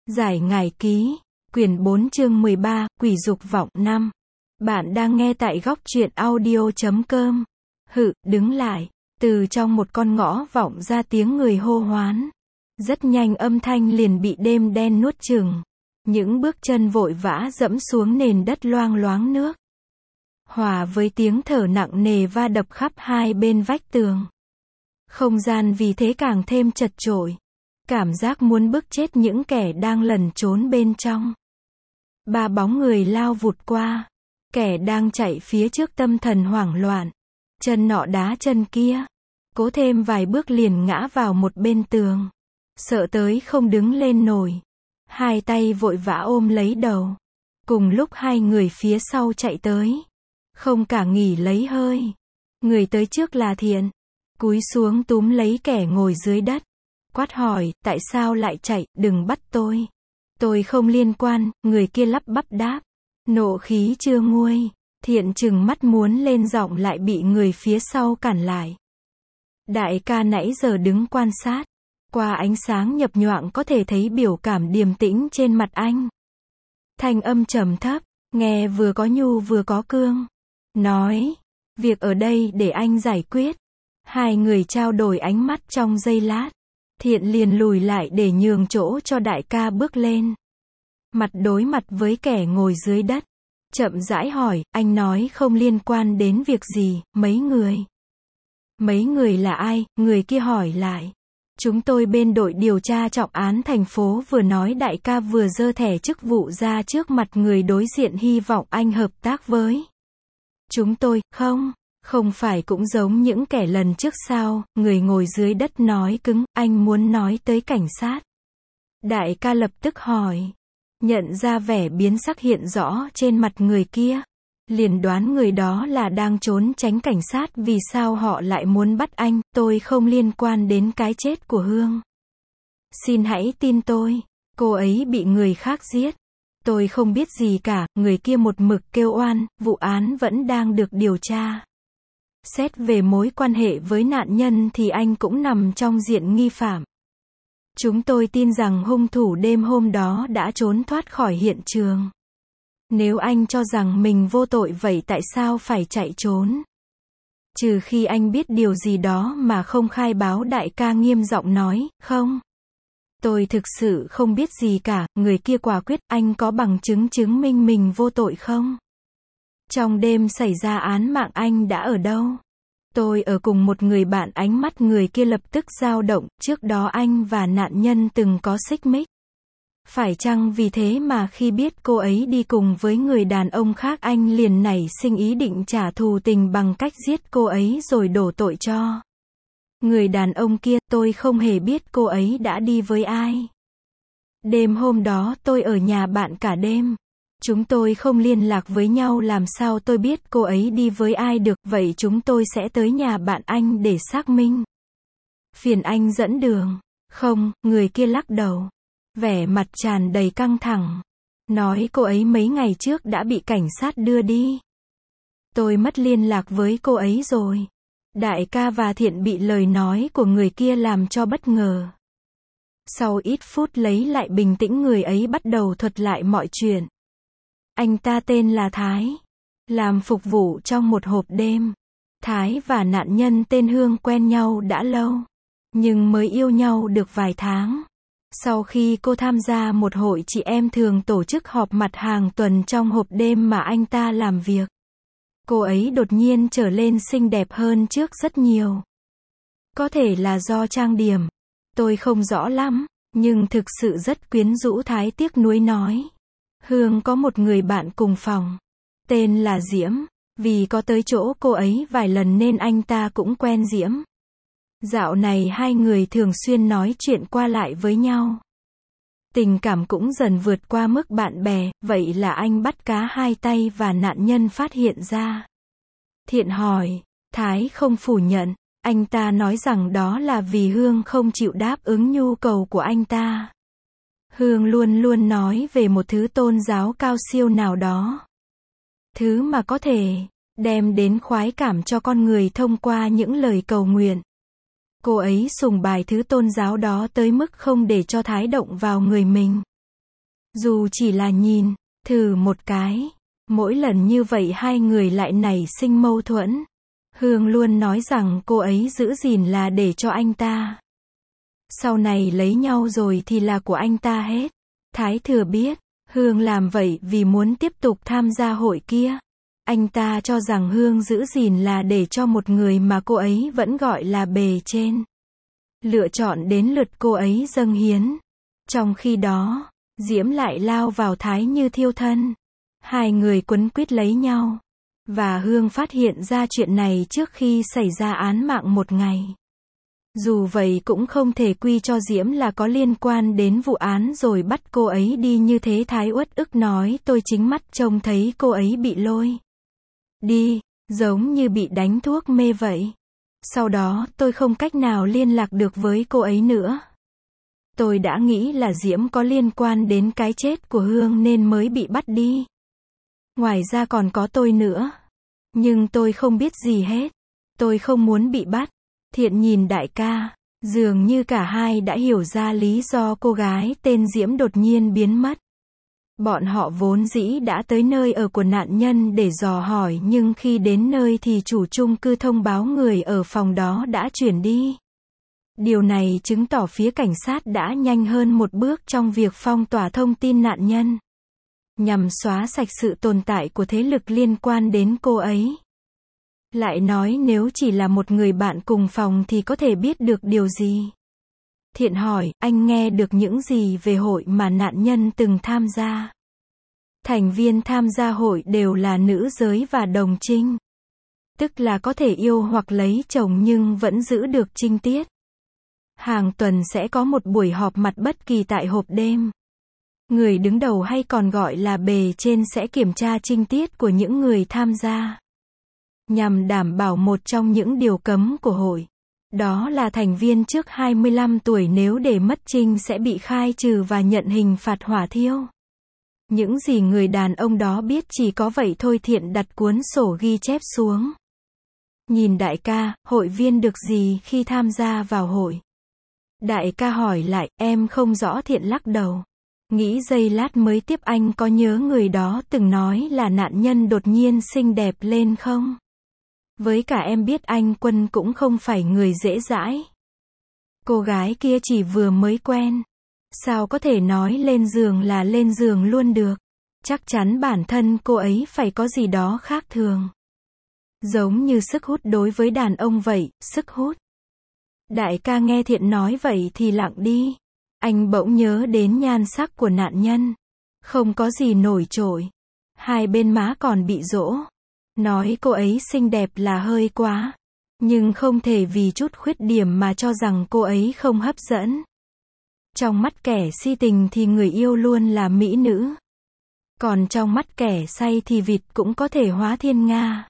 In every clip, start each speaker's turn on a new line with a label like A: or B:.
A: Giải ngải ký, quyển 4 chương 13, quỷ dục vọng 5. Bạn đang nghe tại góc truyện audio.com. Hự, đứng lại. Từ trong một con ngõ vọng ra tiếng người hô hoán. Rất nhanh âm thanh liền bị đêm đen nuốt chửng. Những bước chân vội vã dẫm xuống nền đất loang loáng nước. Hòa với tiếng thở nặng nề va đập khắp hai bên vách tường. Không gian vì thế càng thêm chật chội. Cảm giác muốn bức chết những kẻ đang lẩn trốn bên trong. Ba bóng người lao vụt qua. Kẻ đang chạy phía trước tâm thần hoảng loạn. Chân nọ đá chân kia. Cố thêm vài bước liền ngã vào một bên tường. Sợ tới không đứng lên nổi. Hai tay vội vã ôm lấy đầu. Cùng lúc hai người phía sau chạy tới. Không cả nghỉ lấy hơi. Người tới trước là Thiện. Cúi xuống túm lấy kẻ ngồi dưới đất. Quát hỏi, tại sao lại chạy, đừng bắt tôi. Tôi không liên quan, người kia lắp bắp đáp. Nộ khí chưa nguôi. Thiện trừng mắt muốn lên giọng lại bị người phía sau cản lại. Đại ca nãy giờ đứng quan sát. Qua ánh sáng nhập nhoạng có thể thấy biểu cảm điềm tĩnh trên mặt anh. Thanh âm trầm thấp, nghe vừa có nhu vừa có cương. Nói, việc ở đây để anh giải quyết. Hai người trao đổi ánh mắt trong giây lát. Thiện liền lùi lại để nhường chỗ cho đại ca bước lên. Mặt đối mặt với kẻ ngồi dưới đất. Chậm rãi hỏi, anh nói không liên quan đến việc gì, mấy người. Mấy người là ai, người kia hỏi lại. Chúng tôi bên đội điều tra trọng án thành phố vừa nói đại ca vừa giơ thẻ chức vụ ra trước mặt người đối diện hy vọng anh hợp tác với. Chúng tôi, không phải cũng giống những kẻ lần trước sao, người ngồi dưới đất nói cứng, anh muốn nói tới cảnh sát. Đại ca lập tức hỏi. Nhận ra vẻ biến sắc hiện rõ trên mặt người kia. Liền đoán người đó là đang trốn tránh cảnh sát, vì sao họ lại muốn bắt anh, tôi không liên quan đến cái chết của Hương. Xin hãy tin tôi, cô ấy bị người khác giết. Tôi không biết gì cả, người kia một mực kêu oan, vụ án vẫn đang được điều tra. Xét về mối quan hệ với nạn nhân thì anh cũng nằm trong diện nghi phạm. Chúng tôi tin rằng hung thủ đêm hôm đó đã trốn thoát khỏi hiện trường. Nếu anh cho rằng mình vô tội vậy tại sao phải chạy trốn? Trừ khi anh biết điều gì đó mà không khai báo, đại ca nghiêm giọng nói, không. Tôi thực sự không biết gì cả, người kia quả quyết, anh có bằng chứng chứng minh mình vô tội không? Trong đêm xảy ra án mạng anh đã ở đâu? Tôi ở cùng một người bạn. Ánh mắt người kia lập tức dao động, trước đó anh và nạn nhân từng có xích mích. Phải chăng vì thế mà khi biết cô ấy đi cùng với người đàn ông khác anh liền nảy sinh ý định trả thù tình bằng cách giết cô ấy rồi đổ tội cho người đàn ông kia? Tôi không hề biết cô ấy đã đi với ai. Đêm hôm đó tôi ở nhà bạn cả đêm. Chúng tôi không liên lạc với nhau, làm sao tôi biết cô ấy đi với ai được, vậy chúng tôi sẽ tới nhà bạn anh để xác minh. Phiền anh dẫn đường. Không, người kia lắc đầu. Vẻ mặt tràn đầy căng thẳng. Nói cô ấy mấy ngày trước đã bị cảnh sát đưa đi. Tôi mất liên lạc với cô ấy rồi. Đại ca và Thiện bị lời nói của người kia làm cho bất ngờ. Sau ít phút lấy lại bình tĩnh, người ấy bắt đầu thuật lại mọi chuyện. Anh ta tên là Thái. Làm phục vụ trong một hộp đêm. Thái và nạn nhân tên Hương quen nhau đã lâu. Nhưng mới yêu nhau được vài tháng. Sau khi cô tham gia một hội chị em thường tổ chức họp mặt hàng tuần trong hộp đêm mà anh ta làm việc. Cô ấy đột nhiên trở lên xinh đẹp hơn trước rất nhiều. Có thể là do trang điểm. Tôi không rõ lắm. Nhưng thực sự rất quyến rũ, Thái tiếc nuối nói. Hương có một người bạn cùng phòng. Tên là Diễm. Vì có tới chỗ cô ấy vài lần nên anh ta cũng quen Diễm. Dạo này hai người thường xuyên nói chuyện qua lại với nhau. Tình cảm cũng dần vượt qua mức bạn bè, vậy là anh bắt cá hai tay và nạn nhân phát hiện ra. Thiện hỏi. Thái không phủ nhận. Anh ta nói rằng đó là vì Hương không chịu đáp ứng nhu cầu của anh ta. Hương luôn luôn nói về một thứ tôn giáo cao siêu nào đó. Thứ mà có thể đem đến khoái cảm cho con người thông qua những lời cầu nguyện. Cô ấy sùng bài thứ tôn giáo đó tới mức không để cho Thái động vào người mình. Dù chỉ là nhìn, thử một cái. Mỗi lần như vậy hai người lại nảy sinh mâu thuẫn. Hương luôn nói rằng cô ấy giữ gìn là để cho anh ta. Sau này lấy nhau rồi thì là của anh ta hết. Thái Thừa biết, Hương làm vậy vì muốn tiếp tục tham gia hội kia. Anh ta cho rằng Hương giữ gìn là để cho một người mà cô ấy vẫn gọi là bề trên. Lựa chọn đến lượt cô ấy dâng hiến. Trong khi đó, Diễm lại lao vào Thái như thiêu thân. Hai người quấn quýt lấy nhau. Và Hương phát hiện ra chuyện này trước khi xảy ra án mạng một ngày. Dù vậy cũng không thể quy cho Diễm là có liên quan đến vụ án rồi bắt cô ấy đi như thế. Thái uất ức nói, tôi chính mắt trông thấy cô ấy bị lôi đi, giống như bị đánh thuốc mê vậy. Sau đó tôi không cách nào liên lạc được với cô ấy nữa. Tôi đã nghĩ là Diễm có liên quan đến cái chết của Hương nên mới bị bắt đi. Ngoài ra còn có tôi nữa. Nhưng tôi không biết gì hết. Tôi không muốn bị bắt. Thiện nhìn đại ca. Dường như cả hai đã hiểu ra lý do cô gái tên Diễm đột nhiên biến mất. Bọn họ vốn dĩ đã tới nơi ở của nạn nhân để dò hỏi, nhưng khi đến nơi thì chủ chung cư thông báo người ở phòng đó đã chuyển đi. Điều này chứng tỏ phía cảnh sát đã nhanh hơn một bước trong việc phong tỏa thông tin nạn nhân, nhằm xóa sạch sự tồn tại của thế lực liên quan đến cô ấy. Lại nói nếu chỉ là một người bạn cùng phòng thì có thể biết được điều gì? Thiện hỏi, anh nghe được những gì về hội mà nạn nhân từng tham gia? Thành viên tham gia hội đều là nữ giới và đồng trinh. Tức là có thể yêu hoặc lấy chồng nhưng vẫn giữ được trinh tiết. Hàng tuần sẽ có một buổi họp mặt bất kỳ tại hộp đêm. Người đứng đầu hay còn gọi là bề trên sẽ kiểm tra trinh tiết của những người tham gia, nhằm đảm bảo một trong những điều cấm của hội. Đó là thành viên trước 25 tuổi nếu để mất trinh sẽ bị khai trừ và nhận hình phạt hỏa thiêu. Những gì người đàn ông đó biết chỉ có vậy thôi. Thiện đặt cuốn sổ ghi chép xuống. Nhìn đại ca, hội viên được gì khi tham gia vào hội? Đại ca hỏi lại, em không rõ. Thiện lắc đầu. Nghĩ giây lát mới tiếp, anh có nhớ người đó từng nói là nạn nhân đột nhiên xinh đẹp lên không? Với cả em biết anh Quân cũng không phải người dễ dãi. Cô gái kia chỉ vừa mới quen. Sao có thể nói lên giường là lên giường luôn được? Chắc chắn bản thân cô ấy phải có gì đó khác thường. Giống như sức hút đối với đàn ông vậy, sức hút. Đại ca nghe Thiện nói vậy thì lặng đi. Anh bỗng nhớ đến nhan sắc của nạn nhân. Không có gì nổi trội. Hai bên má còn bị rỗ. Nói cô ấy xinh đẹp là hơi quá. Nhưng không thể vì chút khuyết điểm mà cho rằng cô ấy không hấp dẫn. Trong mắt kẻ si tình thì người yêu luôn là mỹ nữ. Còn trong mắt kẻ say thì vịt cũng có thể hóa thiên nga.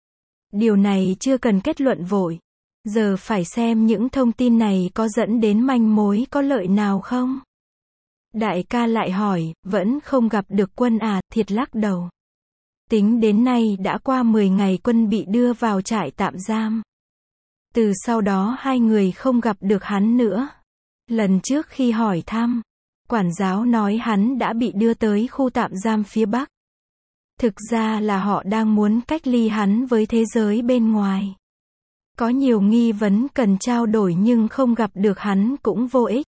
A: Điều này chưa cần kết luận vội. Giờ phải xem những thông tin này có dẫn đến manh mối có lợi nào không. Đại ca lại hỏi, vẫn không gặp được Quân à? Thiệt lắc đầu. Tính đến nay đã qua 10 ngày Quân bị đưa vào trại tạm giam. Từ sau đó hai người không gặp được hắn nữa. Lần trước khi hỏi thăm, quản giáo nói hắn đã bị đưa tới khu tạm giam phía Bắc. Thực ra là họ đang muốn cách ly hắn với thế giới bên ngoài. Có nhiều nghi vấn cần trao đổi nhưng không gặp được hắn cũng vô ích.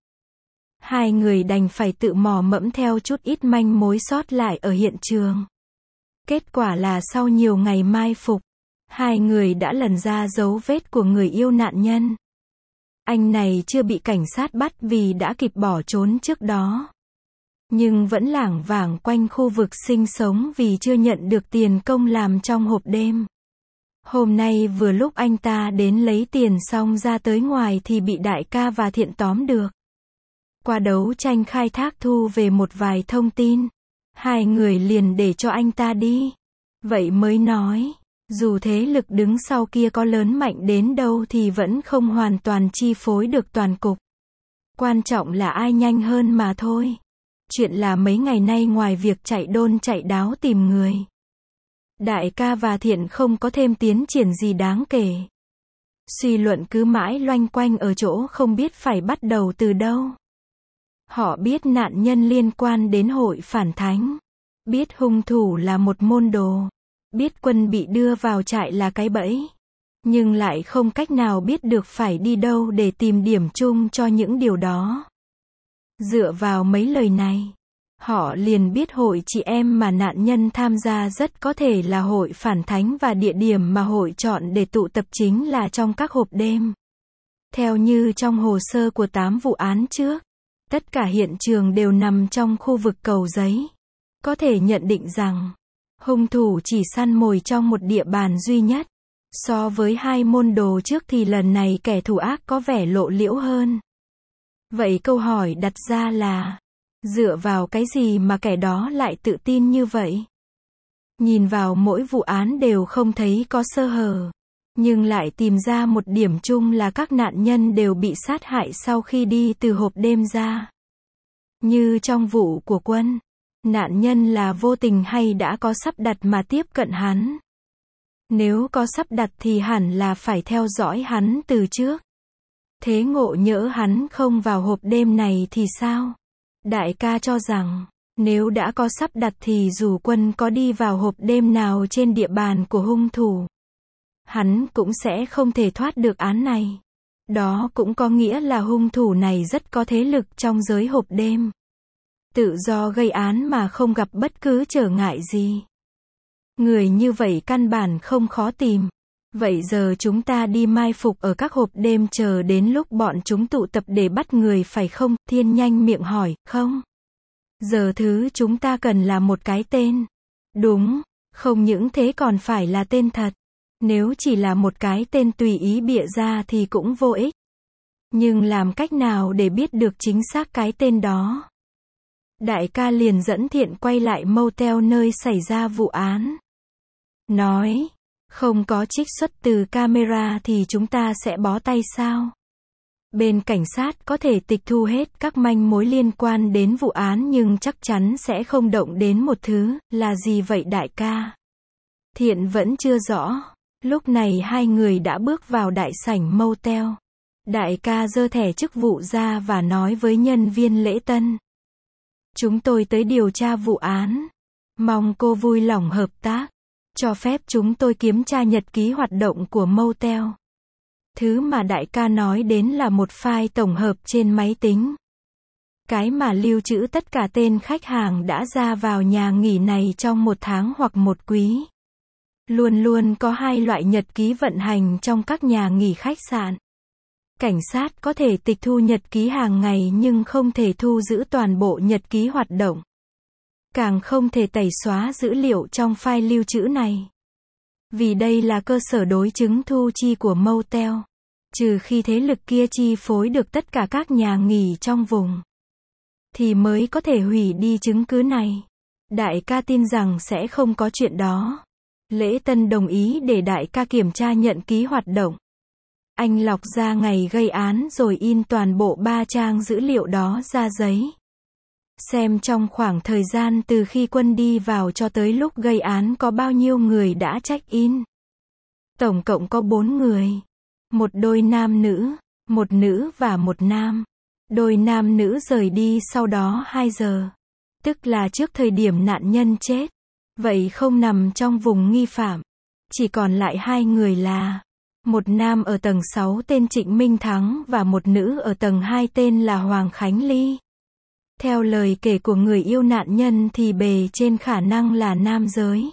A: Hai người đành phải tự mò mẫm theo chút ít manh mối sót lại ở hiện trường. Kết quả là sau nhiều ngày mai phục, hai người đã lần ra dấu vết của người yêu nạn nhân. Anh này chưa bị cảnh sát bắt vì đã kịp bỏ trốn trước đó. Nhưng vẫn lảng vảng quanh khu vực sinh sống vì chưa nhận được tiền công làm trong hộp đêm. Hôm nay vừa lúc anh ta đến lấy tiền xong ra tới ngoài thì bị đại ca và Thiện tóm được. Qua đấu tranh khai thác thu về một vài thông tin, hai người liền để cho anh ta đi. Vậy mới nói, dù thế lực đứng sau kia có lớn mạnh đến đâu thì vẫn không hoàn toàn chi phối được toàn cục. Quan trọng là ai nhanh hơn mà thôi. Chuyện là mấy ngày nay ngoài việc chạy đôn chạy đáo tìm người, đại ca và Thiện không có thêm tiến triển gì đáng kể. Suy luận cứ mãi loanh quanh ở chỗ không biết phải bắt đầu từ đâu. Họ biết nạn nhân liên quan đến hội phản thánh. Biết hung thủ là một môn đồ. Biết Quân bị đưa vào trại là cái bẫy. Nhưng lại không cách nào biết được phải đi đâu để tìm điểm chung cho những điều đó. Dựa vào mấy lời này, họ liền biết hội chị em mà nạn nhân tham gia rất có thể là hội phản thánh và địa điểm mà hội chọn để tụ tập chính là trong các hộp đêm. Theo như trong hồ sơ của 8 vụ án trước, tất cả hiện trường đều nằm trong khu vực Cầu Giấy. Có thể nhận định rằng, hung thủ chỉ săn mồi trong một địa bàn duy nhất. So với 2 môn đồ trước thì lần này kẻ thù ác có vẻ lộ liễu hơn. Vậy câu hỏi đặt ra là, dựa vào cái gì mà kẻ đó lại tự tin như vậy? Nhìn vào mỗi vụ án đều không thấy có sơ hở, nhưng lại tìm ra một điểm chung là các nạn nhân đều bị sát hại sau khi đi từ hộp đêm ra. Như trong vụ của Quân, nạn nhân là vô tình hay đã có sắp đặt mà tiếp cận hắn? Nếu có sắp đặt thì hẳn là phải theo dõi hắn từ trước. Thế ngộ nhỡ hắn không vào hộp đêm này thì sao? Đại ca cho rằng, nếu đã có sắp đặt thì dù Quân có đi vào hộp đêm nào trên địa bàn của hung thủ, hắn cũng sẽ không thể thoát được án này. Đó cũng có nghĩa là hung thủ này rất có thế lực trong giới hộp đêm. Tự do gây án mà không gặp bất cứ trở ngại gì. Người như vậy căn bản không khó tìm. Vậy giờ chúng ta đi mai phục ở các hộp đêm chờ đến lúc bọn chúng tụ tập để bắt người phải không? Thiên nhanh miệng hỏi, không. Giờ thứ chúng ta cần là một cái tên. Đúng, không những thế còn phải là tên thật. Nếu chỉ là một cái tên tùy ý bịa ra thì cũng vô ích. Nhưng làm cách nào để biết được chính xác cái tên đó? Đại ca liền dẫn Thiện quay lại motel nơi xảy ra vụ án. Nói, không có trích xuất từ camera thì chúng ta sẽ bó tay sao? Bên cảnh sát có thể tịch thu hết các manh mối liên quan đến vụ án nhưng chắc chắn sẽ không động đến một thứ, là gì vậy đại ca? Thiện vẫn chưa rõ. Lúc này hai người đã bước vào đại sảnh motel. Đại ca giơ thẻ chức vụ ra và nói với nhân viên lễ tân. Chúng tôi tới điều tra vụ án. Mong cô vui lòng hợp tác. Cho phép chúng tôi kiểm tra nhật ký hoạt động của motel. Thứ mà đại ca nói đến là một file tổng hợp trên máy tính. Cái mà lưu trữ tất cả tên khách hàng đã ra vào nhà nghỉ này trong một tháng hoặc một quý. Luôn luôn có 2 loại nhật ký vận hành trong các nhà nghỉ khách sạn. Cảnh sát có thể tịch thu nhật ký hàng ngày nhưng không thể thu giữ toàn bộ nhật ký hoạt động. Càng không thể tẩy xóa dữ liệu trong file lưu trữ này. Vì đây là cơ sở đối chứng thu chi của motel. Trừ khi thế lực kia chi phối được tất cả các nhà nghỉ trong vùng, thì mới có thể hủy đi chứng cứ này. Đại ca tin rằng sẽ không có chuyện đó. Lễ tân đồng ý để đại ca kiểm tra nhận ký hoạt động. Anh lọc ra ngày gây án rồi in toàn bộ 3 trang dữ liệu đó ra giấy. Xem trong khoảng thời gian từ khi Quân đi vào cho tới lúc gây án có bao nhiêu người đã check-in. Tổng cộng có 4 người. Một đôi nam nữ, một nữ và một nam. Đôi nam nữ rời đi sau đó 2 giờ. Tức là trước thời điểm nạn nhân chết. Vậy không nằm trong vùng nghi phạm. Chỉ còn lại 2 người là một nam ở tầng 6 tên Trịnh Minh Thắng và một nữ ở tầng 2 tên là Hoàng Khánh Ly. Theo lời kể của người yêu nạn nhân thì bề trên khả năng là nam giới.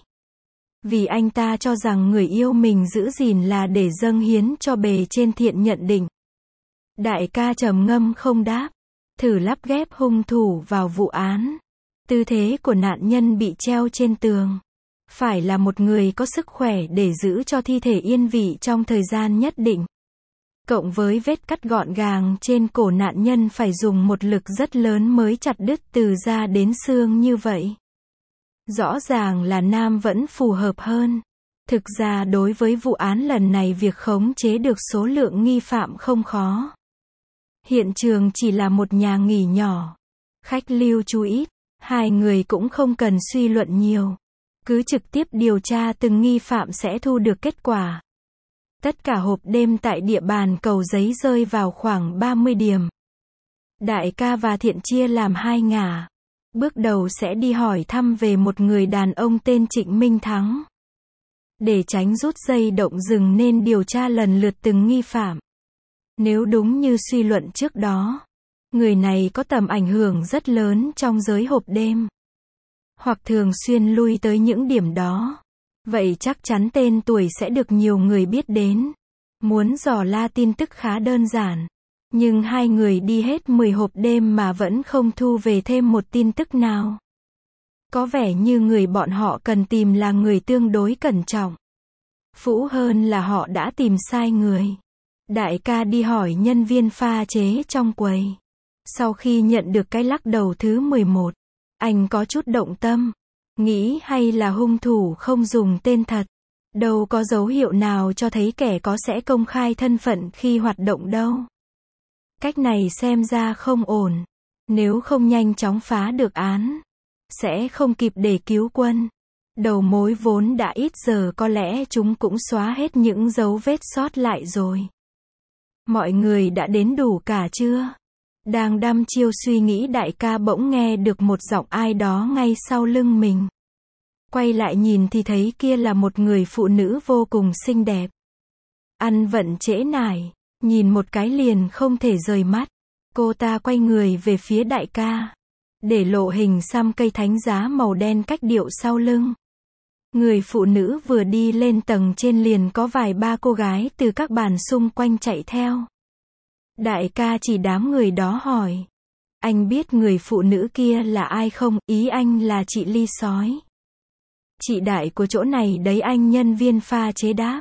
A: Vì anh ta cho rằng người yêu mình giữ gìn là để dâng hiến cho bề trên. Thiện nhận định. Đại ca trầm ngâm không đáp. Thử lắp ghép hung thủ vào vụ án. Tư thế của nạn nhân bị treo trên tường. Phải là một người có sức khỏe để giữ cho thi thể yên vị trong thời gian nhất định. Cộng với vết cắt gọn gàng trên cổ nạn nhân phải dùng một lực rất lớn mới chặt đứt từ da đến xương như vậy. Rõ ràng là nam vẫn phù hợp hơn. Thực ra đối với vụ án lần này việc khống chế được số lượng nghi phạm không khó. Hiện trường chỉ là một nhà nghỉ nhỏ. Khách lưu trú ít. 2 người cũng không cần suy luận nhiều. Cứ trực tiếp điều tra từng nghi phạm sẽ thu được kết quả. Tất cả hộp đêm tại địa bàn Cầu Giấy rơi vào khoảng 30 điểm. Đại ca và Thiện chia làm hai ngả. Bước đầu sẽ đi hỏi thăm về một người đàn ông tên Trịnh Minh Thắng. Để tránh rút dây động rừng nên điều tra lần lượt từng nghi phạm. Nếu đúng như suy luận trước đó, người này có tầm ảnh hưởng rất lớn trong giới hộp đêm, hoặc thường xuyên lui tới những điểm đó, vậy chắc chắn tên tuổi sẽ được nhiều người biết đến. Muốn dò la tin tức khá đơn giản, nhưng hai người đi hết 10 hộp đêm mà vẫn không thu về thêm một tin tức nào. Có vẻ như người bọn họ cần tìm là người tương đối cẩn trọng. Phũ hơn là họ đã tìm sai người. Đại ca đi hỏi nhân viên pha chế trong quầy. Sau khi nhận được cái lắc đầu thứ 11, anh có chút động tâm. Nghĩ hay là hung thủ không dùng tên thật. Đâu có dấu hiệu nào cho thấy kẻ có sẽ công khai thân phận khi hoạt động đâu. Cách này xem ra không ổn. Nếu không nhanh chóng phá được án, sẽ không kịp để cứu quân. Đầu mối vốn đã ít giờ có lẽ chúng cũng xóa hết những dấu vết sót lại rồi. Mọi người đã đến đủ cả chưa? Đang đăm chiêu suy nghĩ đại ca bỗng nghe được một giọng ai đó ngay sau lưng mình. Quay lại nhìn thì thấy kia là một người phụ nữ vô cùng xinh đẹp. Ăn vận trễ nải, nhìn một cái liền không thể rời mắt. Cô ta quay người về phía đại ca, để lộ hình xăm cây thánh giá màu đen cách điệu sau lưng. Người phụ nữ vừa đi lên tầng trên liền có vài ba cô gái từ các bàn xung quanh chạy theo. Đại ca chỉ đám người đó hỏi. Anh biết người phụ nữ kia là ai không? Ý anh là chị Ly Sói. Chị đại của chỗ này đấy, anh nhân viên pha chế đáp.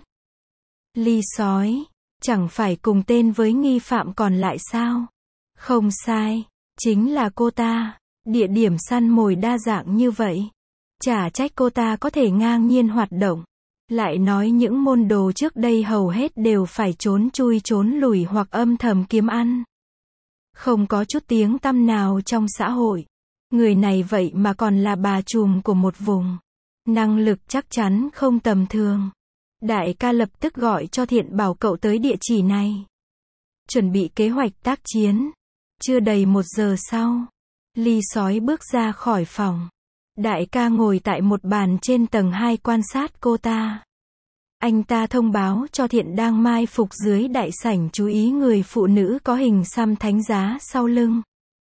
A: Ly Sói, chẳng phải cùng tên với nghi phạm còn lại sao? Không sai, chính là cô ta. Địa điểm săn mồi đa dạng như vậy, chả trách cô ta có thể ngang nhiên hoạt động. Lại nói những môn đồ trước đây hầu hết đều phải trốn chui trốn lùi hoặc âm thầm kiếm ăn. Không có chút tiếng tăm nào trong xã hội. Người này vậy mà còn là bà trùm của một vùng. Năng lực chắc chắn không tầm thường. Đại ca lập tức gọi cho Thiện bảo cậu tới địa chỉ này. Chuẩn bị kế hoạch tác chiến. Chưa đầy 1 giờ sau, Ly Sói bước ra khỏi phòng. Đại ca ngồi tại một bàn trên tầng 2 quan sát cô ta. Anh ta thông báo cho Thiện đang mai phục dưới đại sảnh chú ý người phụ nữ có hình xăm thánh giá sau lưng.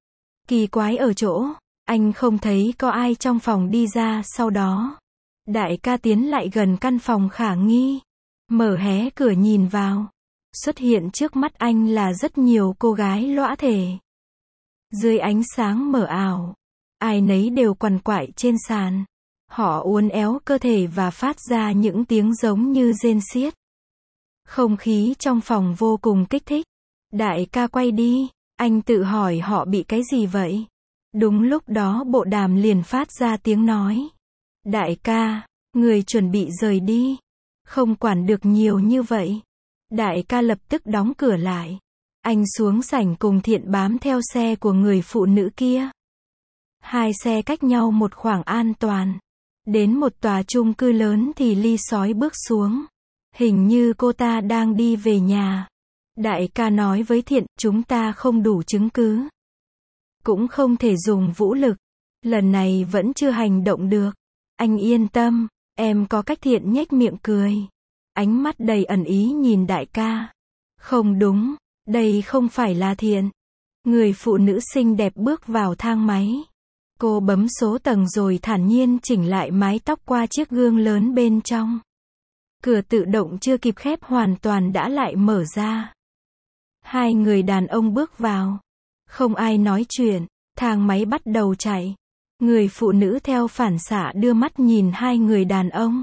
A: Kỳ quái ở chỗ, anh không thấy có ai trong phòng đi ra sau đó. Đại ca tiến lại gần căn phòng khả nghi, mở hé cửa nhìn vào. Xuất hiện trước mắt anh là rất nhiều cô gái lõa thể. Dưới ánh sáng mờ ảo, ai nấy đều quằn quại trên sàn. Họ uốn éo cơ thể và phát ra những tiếng giống như rên xiết. Không khí trong phòng vô cùng kích thích. Đại ca quay đi, anh tự hỏi họ bị cái gì vậy? Đúng lúc đó bộ đàm liền phát ra tiếng nói. Đại ca, người chuẩn bị rời đi. Không quản được nhiều như vậy. Đại ca lập tức đóng cửa lại. Anh xuống sảnh cùng Thiện bám theo xe của người phụ nữ kia. Hai xe cách nhau một khoảng an toàn. Đến một tòa chung cư lớn thì Ly Sói bước xuống. Hình như cô ta đang đi về nhà. Đại ca nói với Thiện, chúng ta không đủ chứng cứ. Cũng không thể dùng vũ lực. Lần này vẫn chưa hành động được. Anh yên tâm, em có cách. Thiện nhếch miệng cười. Ánh mắt đầy ẩn ý nhìn đại ca. Không đúng, đây không phải là Thiện. Người phụ nữ xinh đẹp bước vào thang máy. Cô bấm số tầng rồi thản nhiên chỉnh lại mái tóc qua chiếc gương lớn bên trong. Cửa tự động chưa kịp khép hoàn toàn đã lại mở ra. Hai người đàn ông bước vào. Không ai nói chuyện, thang máy bắt đầu chạy. Người phụ nữ theo phản xạ đưa mắt nhìn hai người đàn ông.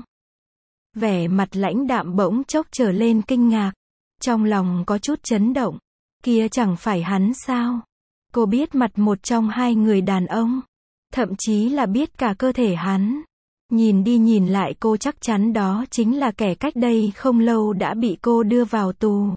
A: Vẻ mặt lãnh đạm bỗng chốc trở lên kinh ngạc. Trong lòng có chút chấn động. Kia chẳng phải hắn sao? Cô biết mặt một trong hai người đàn ông. Thậm chí là biết cả cơ thể hắn. Nhìn đi nhìn lại cô chắc chắn đó chính là kẻ cách đây không lâu đã bị cô đưa vào tù.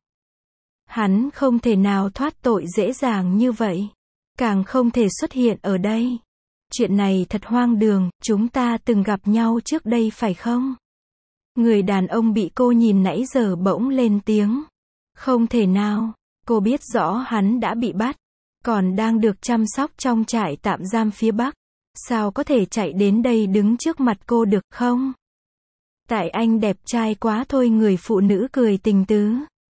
A: Hắn không thể nào thoát tội dễ dàng như vậy. Càng không thể xuất hiện ở đây. Chuyện này thật hoang đường, chúng ta từng gặp nhau trước đây phải không? Người đàn ông bị cô nhìn nãy giờ bỗng lên tiếng. Không thể nào, cô biết rõ hắn đã bị bắt. còn đang được chăm sóc trong trại tạm giam phía Bắc. Sao có thể chạy đến đây đứng trước mặt cô được không? Tại anh đẹp trai quá thôi, người phụ nữ cười tình tứ.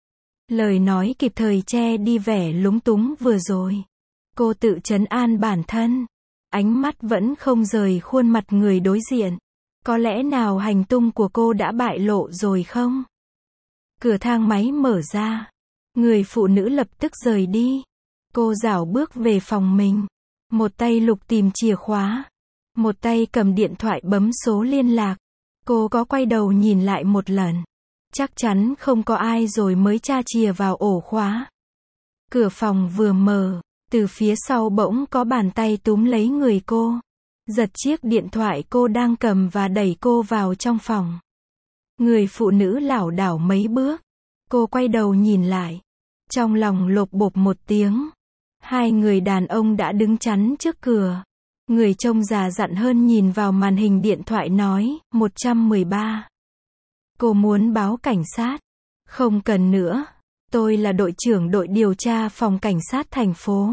A: Lời nói kịp thời che đi vẻ lúng túng vừa rồi. Cô tự trấn an bản thân. Ánh mắt vẫn không rời khuôn mặt người đối diện. Có lẽ nào hành tung của cô đã bại lộ rồi không? Cửa thang máy mở ra. Người phụ nữ lập tức rời đi. Cô rảo bước về phòng mình. Một tay lục tìm chìa khóa. Một tay cầm điện thoại bấm số liên lạc. Cô có quay đầu nhìn lại một lần. Chắc chắn không có ai rồi mới tra chìa vào ổ khóa. Cửa phòng vừa mở, từ phía sau bỗng có bàn tay túm lấy người cô. Giật chiếc điện thoại cô đang cầm và đẩy cô vào trong phòng. Người phụ nữ lảo đảo mấy bước. Cô quay đầu nhìn lại. Trong lòng lộp bộp một tiếng. Hai người đàn ông đã đứng chắn trước cửa. Người trông già dặn hơn nhìn vào màn hình điện thoại nói, 113. Cô muốn báo cảnh sát. Không cần nữa. Tôi là đội trưởng đội điều tra phòng cảnh sát thành phố.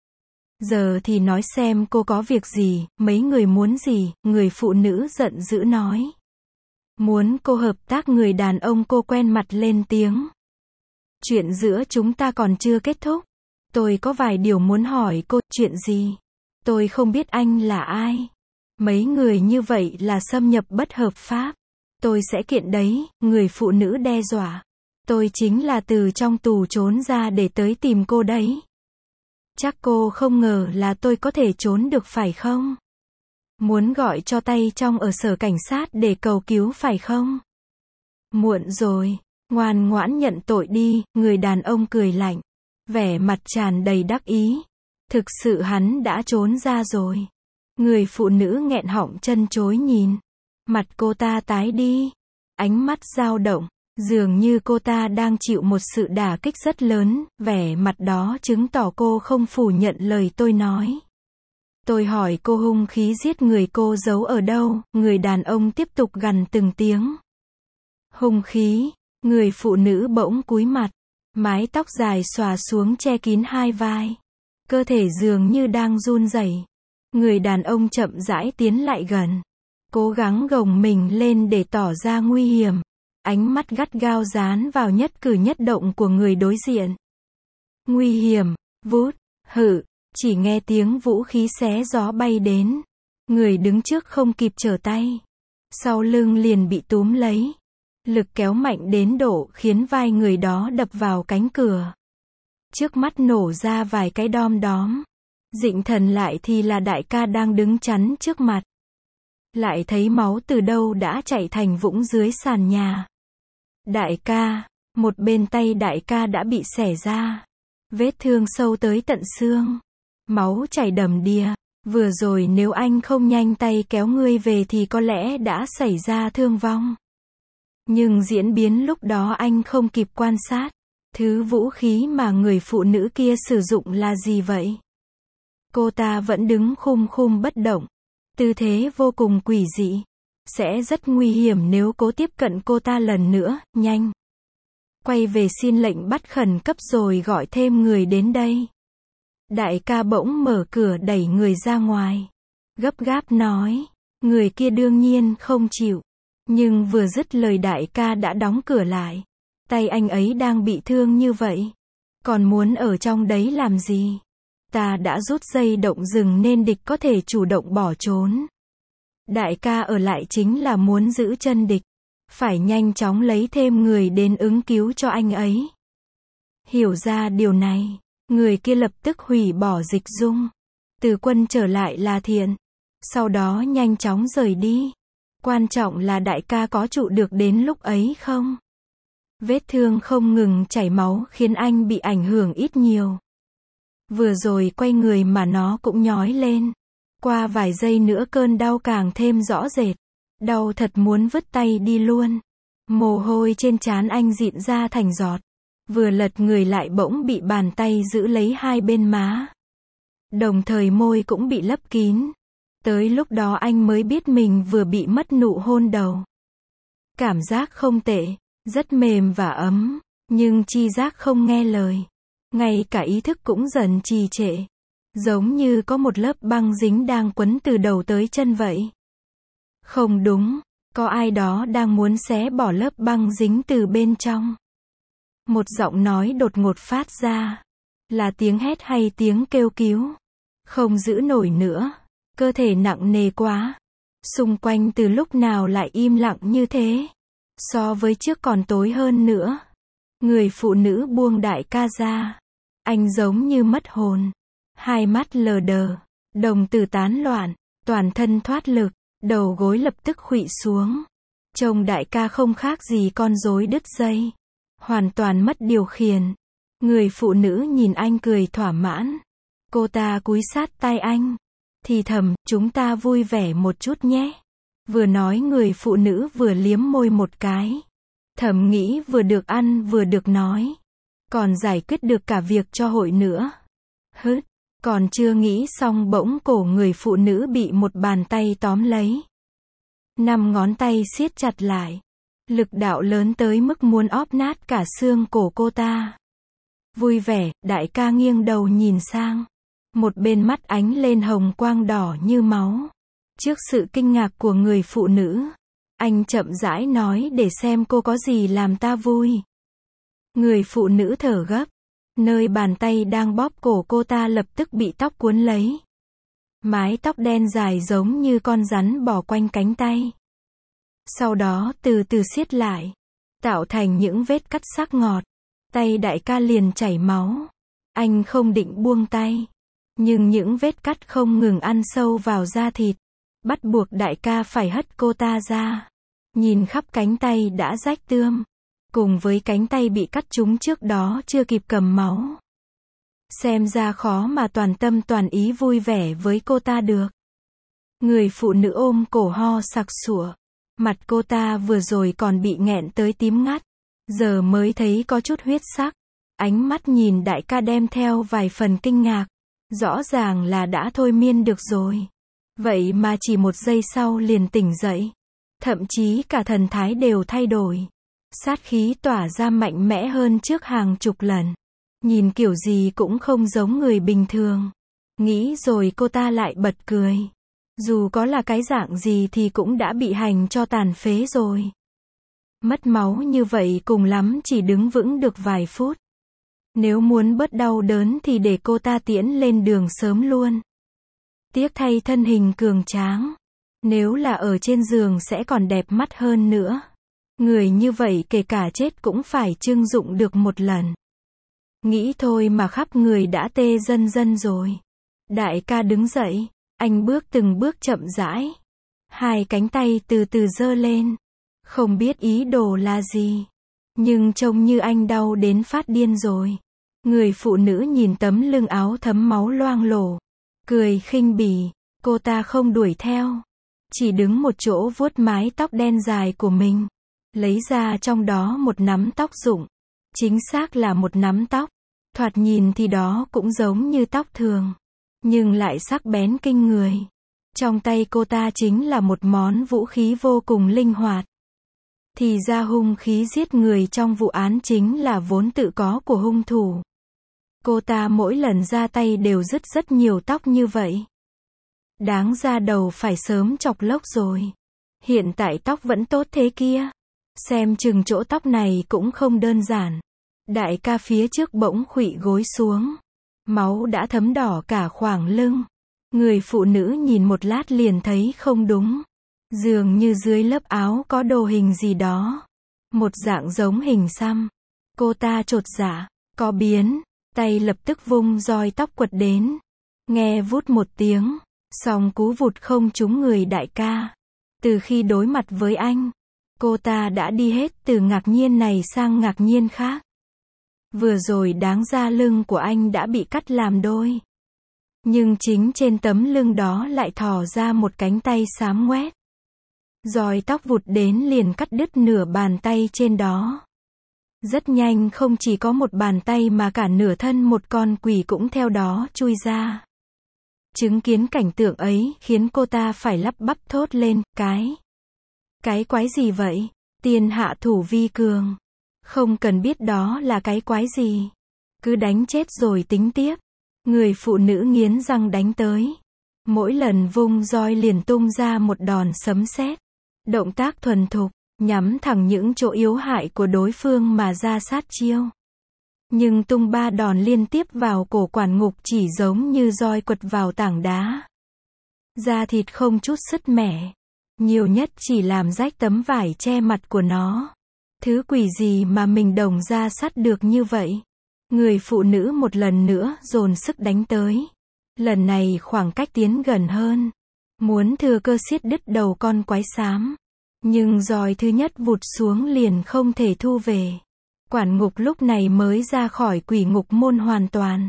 A: Giờ thì nói xem cô có việc gì, mấy người muốn gì, người phụ nữ giận dữ nói. Muốn cô hợp tác, người đàn ông cô quen mặt lên tiếng. Chuyện giữa chúng ta còn chưa kết thúc. Tôi có vài điều muốn hỏi cô, chuyện gì? Tôi không biết anh là ai. Mấy người như vậy là xâm nhập bất hợp pháp. Tôi sẽ kiện đấy, người phụ nữ đe dọa. Tôi chính là từ trong tù trốn ra để tới tìm cô đấy. Chắc cô không ngờ là tôi có thể trốn được phải không? Muốn gọi cho tay trong ở sở cảnh sát để cầu cứu phải không? Muộn rồi, ngoan ngoãn nhận tội đi, người đàn ông cười lạnh. Vẻ mặt tràn đầy đắc ý. Thực sự hắn đã trốn ra rồi. Người phụ nữ nghẹn họng chân chối nhìn. Mặt cô ta tái đi. Ánh mắt dao động. Dường như cô ta đang chịu một sự đả kích rất lớn. Vẻ mặt đó chứng tỏ cô không phủ nhận lời tôi nói. Tôi hỏi cô hung khí giết người cô giấu ở đâu. Người đàn ông tiếp tục gằn từng tiếng. Hung khí. Người phụ nữ bỗng cúi mặt. Mái tóc dài xòa xuống che kín hai vai. Cơ thể dường như đang run rẩy. Người đàn ông chậm rãi tiến lại gần. Cố gắng gồng mình lên để tỏ ra nguy hiểm. Ánh mắt gắt gao dán vào nhất cử nhất động của người đối diện. Nguy hiểm, vút, hự, chỉ nghe tiếng vũ khí xé gió bay đến. Người đứng trước không kịp trở tay. Sau lưng liền bị túm lấy. Lực kéo mạnh đến độ khiến vai người đó đập vào cánh cửa. Trước mắt nổ ra vài cái đom đóm. Dịnh thần lại thì là đại ca đang đứng chắn trước mặt. Lại thấy máu từ đâu đã chảy thành vũng dưới sàn nhà. Đại ca, một bên tay đại ca đã bị xẻ ra. Vết thương sâu tới tận xương. Máu chảy đầm đìa. Vừa rồi nếu anh không nhanh tay kéo ngươi về thì có lẽ đã xảy ra thương vong. Nhưng diễn biến lúc đó anh không kịp quan sát. Thứ vũ khí mà người phụ nữ kia sử dụng là gì vậy? Cô ta vẫn đứng khum khum bất động. Tư thế vô cùng quỷ dị. Sẽ rất nguy hiểm nếu cố tiếp cận cô ta lần nữa, nhanh. Quay về xin lệnh bắt khẩn cấp rồi gọi thêm người đến đây. Đại ca bỗng mở cửa đẩy người ra ngoài. Gấp gáp nói. Người kia đương nhiên không chịu. Nhưng vừa dứt lời đại ca đã đóng cửa lại. Tay anh ấy đang bị thương như vậy. Còn muốn ở trong đấy làm gì? Ta đã rút dây động rừng nên địch có thể chủ động bỏ trốn. Đại ca ở lại chính là muốn giữ chân địch. Phải nhanh chóng lấy thêm người đến ứng cứu cho anh ấy. Hiểu ra điều này, người kia lập tức hủy bỏ dịch dung. Từ quân trở lại là thiện. Sau đó nhanh chóng rời đi. Quan trọng là đại ca có trụ được đến lúc ấy không? Vết thương không ngừng chảy máu khiến anh bị ảnh hưởng ít nhiều. Vừa rồi quay người mà nó cũng nhói lên. Qua vài giây nữa cơn đau càng thêm rõ rệt. Đau thật muốn vứt tay đi luôn. Mồ hôi trên trán anh dịn ra thành giọt. Vừa lật người lại bỗng bị bàn tay giữ lấy hai bên má. Đồng thời môi cũng bị lấp kín. Tới lúc đó anh mới biết mình vừa bị mất nụ hôn đầu. Cảm giác không tệ, rất mềm và ấm, nhưng chi giác không nghe lời. Ngay cả ý thức cũng dần trì trệ. Giống như có một lớp băng dính đang quấn từ đầu tới chân vậy. Không đúng, có ai đó đang muốn xé bỏ lớp băng dính từ bên trong. Một giọng nói đột ngột phát ra. Là tiếng hét hay tiếng kêu cứu? Không giữ nổi nữa. Cơ thể nặng nề quá. Xung quanh từ lúc nào lại im lặng như thế. So với trước còn tối hơn nữa. Người phụ nữ buông đại ca ra. Anh giống như mất hồn. Hai mắt lờ đờ. Đồng tử tán loạn. Toàn thân thoát lực. Đầu gối lập tức khuỵu xuống. Trông đại ca không khác gì con rối đứt dây. Hoàn toàn mất điều khiển. Người phụ nữ nhìn anh cười thỏa mãn. Cô ta cúi sát tai anh. Thì thầm, chúng ta vui vẻ một chút nhé. Vừa nói người phụ nữ vừa liếm môi một cái. Thầm nghĩ vừa được ăn vừa được nói. Còn giải quyết được cả việc cho hội nữa. Hứt, còn chưa nghĩ xong bỗng cổ người phụ nữ bị một bàn tay tóm lấy. 5 ngón tay siết chặt lại. Lực đạo lớn tới mức muốn óp nát cả xương cổ cô ta. Vui vẻ, đại ca nghiêng đầu nhìn sang. Một bên mắt ánh lên hồng quang đỏ như máu. Trước sự kinh ngạc của người phụ nữ, anh chậm rãi nói để xem cô có gì làm ta vui. Người phụ nữ thở gấp. Nơi bàn tay đang bóp cổ cô ta lập tức bị tóc cuốn lấy. Mái tóc đen dài giống như con rắn bò quanh cánh tay. Sau đó từ từ siết lại. Tạo thành những vết cắt sắc ngọt. Tay đại ca liền chảy máu. Anh không định buông tay. Nhưng những vết cắt không ngừng ăn sâu vào da thịt. Bắt buộc đại ca phải hất cô ta ra. Nhìn khắp cánh tay đã rách tươm. Cùng với cánh tay bị cắt trúng trước đó chưa kịp cầm máu. Xem ra khó mà toàn tâm toàn ý vui vẻ với cô ta được. Người phụ nữ ôm cổ ho sặc sụa. Mặt cô ta vừa rồi còn bị nghẹn tới tím ngắt. Giờ mới thấy có chút huyết sắc. Ánh mắt nhìn đại ca đem theo vài phần kinh ngạc. Rõ ràng là đã thôi miên được rồi. Vậy mà chỉ một giây sau liền tỉnh dậy. Thậm chí cả thần thái đều thay đổi. Sát khí tỏa ra mạnh mẽ hơn trước hàng chục lần. Nhìn kiểu gì cũng không giống người bình thường. Nghĩ rồi cô ta lại bật cười. Dù có là cái dạng gì thì cũng đã bị hành cho tàn phế rồi. Mất máu như vậy cùng lắm chỉ đứng vững được vài phút. Nếu muốn bớt đau đớn thì để cô ta tiễn lên đường sớm luôn. Tiếc thay thân hình cường tráng. Nếu là ở trên giường sẽ còn đẹp mắt hơn nữa. Người như vậy kể cả chết cũng phải trưng dụng được một lần. Nghĩ thôi mà khắp người đã tê dần dần rồi. Đại ca đứng dậy. Anh bước từng bước chậm rãi. Hai cánh tay từ từ giơ lên. Không biết ý đồ là gì. Nhưng trông như anh đau đến phát điên rồi. Người phụ nữ nhìn tấm lưng áo thấm máu loang lổ. Cười khinh bỉ. Cô ta không đuổi theo. Chỉ đứng một chỗ vuốt mái tóc đen dài của mình. Lấy ra trong đó một nắm tóc rụng. Chính xác là một nắm tóc. Thoạt nhìn thì đó cũng giống như tóc thường. Nhưng lại sắc bén kinh người. Trong tay cô ta chính là một món vũ khí vô cùng linh hoạt. Thì ra hung khí giết người trong vụ án chính là vốn tự có của hung thủ. Cô ta mỗi lần ra tay đều rứt rất nhiều tóc như vậy. Đáng ra đầu phải sớm chọc lốc rồi. Hiện tại tóc vẫn tốt thế kia. Xem chừng chỗ tóc này cũng không đơn giản. Đại ca phía trước bỗng khuỵu gối xuống. Máu đã thấm đỏ cả khoảng lưng. Người phụ nữ nhìn một lát liền thấy không đúng. Dường như dưới lớp áo có đồ hình gì đó. Một dạng giống hình xăm. Cô ta chột dạ. Có biến. Tay lập tức vung roi tóc quật đến. Nghe vút một tiếng. Song cú vụt không trúng người đại ca. Từ khi đối mặt với anh, cô ta đã đi hết từ ngạc nhiên này sang ngạc nhiên khác. Vừa rồi đáng ra lưng của anh đã bị cắt làm đôi. Nhưng chính trên tấm lưng đó lại thò ra một cánh tay xám ngoét. Roi tóc vụt đến liền cắt đứt nửa bàn tay trên đó. Rất nhanh không chỉ có một bàn tay mà cả nửa thân một con quỷ cũng theo đó chui ra. Chứng kiến cảnh tượng ấy khiến cô ta phải lắp bắp thốt lên, cái quái gì vậy? Tiên hạ thủ vi cường. Không cần biết đó là cái quái gì. Cứ đánh chết rồi tính tiếp. Người phụ nữ nghiến răng đánh tới. Mỗi lần vung roi liền tung ra một đòn sấm sét. Động tác thuần thục, nhắm thẳng những chỗ yếu hại của đối phương mà ra sát chiêu. Nhưng tung 3 đòn liên tiếp vào cổ Quản Ngục chỉ giống như roi quật vào tảng đá. Da thịt không chút sứt mẻ. Nhiều nhất chỉ làm rách tấm vải che mặt của nó. Thứ quỷ gì mà mình đồng ra sắt được như vậy? Người phụ nữ một lần nữa dồn sức đánh tới. Lần này khoảng cách tiến gần hơn. Muốn thừa cơ xiết đứt đầu con quái xám. Nhưng roi thứ nhất vụt xuống liền không thể thu về. Quản Ngục lúc này mới ra khỏi quỷ ngục môn hoàn toàn.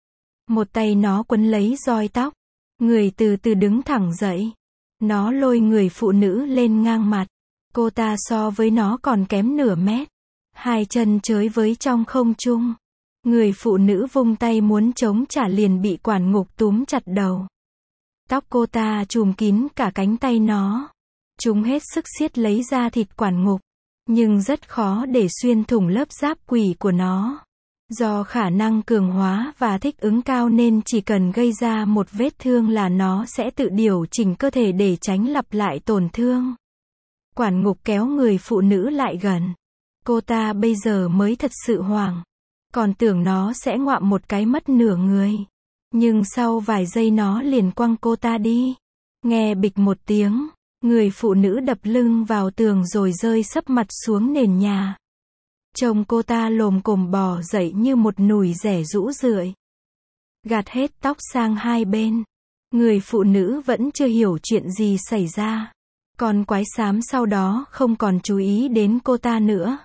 A: Một tay nó quấn lấy roi tóc. Người từ từ đứng thẳng dậy. Nó lôi người phụ nữ lên ngang mặt. Cô ta so với nó còn kém nửa mét. Hai chân chới với trong không trung. Người phụ nữ vung tay muốn chống trả liền bị Quản Ngục túm chặt đầu. Tóc cô ta trùm kín cả cánh tay nó. Chúng hết sức siết lấy da thịt Quản Ngục. Nhưng rất khó để xuyên thủng lớp giáp quỷ của nó. Do khả năng cường hóa và thích ứng cao nên chỉ cần gây ra một vết thương là nó sẽ tự điều chỉnh cơ thể để tránh lặp lại tổn thương. Quản Ngục kéo người phụ nữ lại gần. Cô ta bây giờ mới thật sự hoảng. Còn tưởng nó sẽ ngoạm một cái mất nửa người. Nhưng sau vài giây nó liền quăng cô ta đi. Nghe bịch một tiếng, người phụ nữ đập lưng vào tường rồi rơi sấp mặt xuống nền nhà. Chồng cô ta lồm cồm bò dậy như một nùi rẻ rũ rượi. Gạt hết tóc sang hai bên. Người phụ nữ vẫn chưa hiểu chuyện gì xảy ra. Con quái xám sau đó không còn chú ý đến cô ta nữa.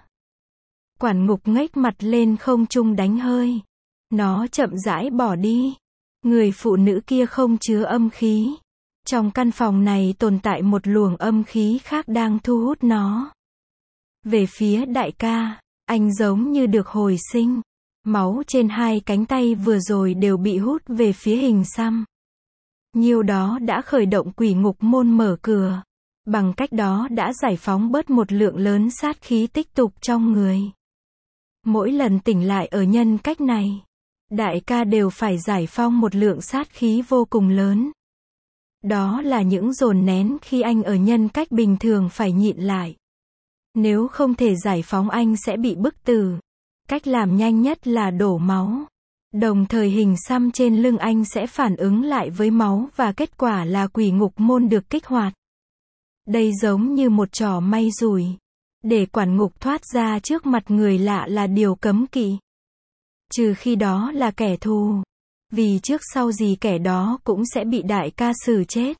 A: Quản Ngục ngếch mặt lên không trung đánh hơi. Nó chậm rãi bỏ đi. Người phụ nữ kia không chứa âm khí. Trong căn phòng này tồn tại một luồng âm khí khác đang thu hút nó. Về phía đại ca, anh giống như được hồi sinh. Máu trên hai cánh tay vừa rồi đều bị hút về phía hình xăm. Nhiều đó đã khởi động quỷ ngục môn mở cửa. Bằng cách đó đã giải phóng bớt một lượng lớn sát khí tích tụ trong người. Mỗi lần tỉnh lại ở nhân cách này, đại ca đều phải giải phóng một lượng sát khí vô cùng lớn. Đó là những dồn nén khi anh ở nhân cách bình thường phải nhịn lại. Nếu không thể giải phóng anh sẽ bị bức tử. Cách làm nhanh nhất là đổ máu. Đồng thời hình xăm trên lưng anh sẽ phản ứng lại với máu và kết quả là quỷ ngục môn được kích hoạt. Đây giống như một trò may rủi. Để Quản Ngục thoát ra trước mặt người lạ là điều cấm kỵ. Trừ khi đó là kẻ thù. Vì trước sau gì kẻ đó cũng sẽ bị đại ca xử chết.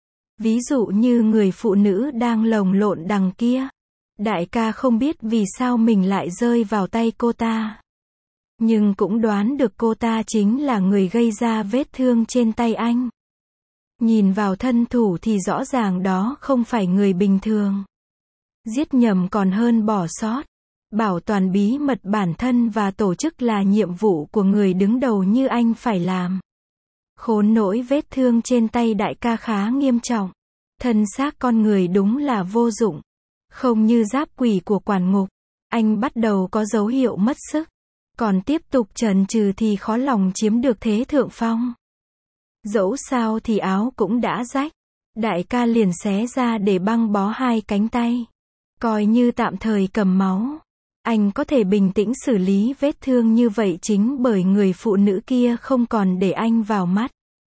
A: Ví dụ như người phụ nữ đang lồng lộn đằng kia. Đại ca không biết vì sao mình lại rơi vào tay cô ta. Nhưng cũng đoán được cô ta chính là người gây ra vết thương trên tay anh. Nhìn vào thân thủ thì rõ ràng đó không phải người bình thường. Giết nhầm còn hơn bỏ sót. Bảo toàn bí mật bản thân và tổ chức là nhiệm vụ của người đứng đầu như anh phải làm. Khốn nỗi vết thương trên tay đại ca khá nghiêm trọng. Thân xác con người đúng là vô dụng. Không như giáp quỷ của Quản Ngục. Anh bắt đầu có dấu hiệu mất sức. Còn tiếp tục chần chừ thì khó lòng chiếm được thế thượng phong. Dẫu sao thì áo cũng đã rách. Đại ca liền xé ra để băng bó hai cánh tay. Coi như tạm thời cầm máu. Anh có thể bình tĩnh xử lý vết thương như vậy chính bởi người phụ nữ kia không còn để anh vào mắt.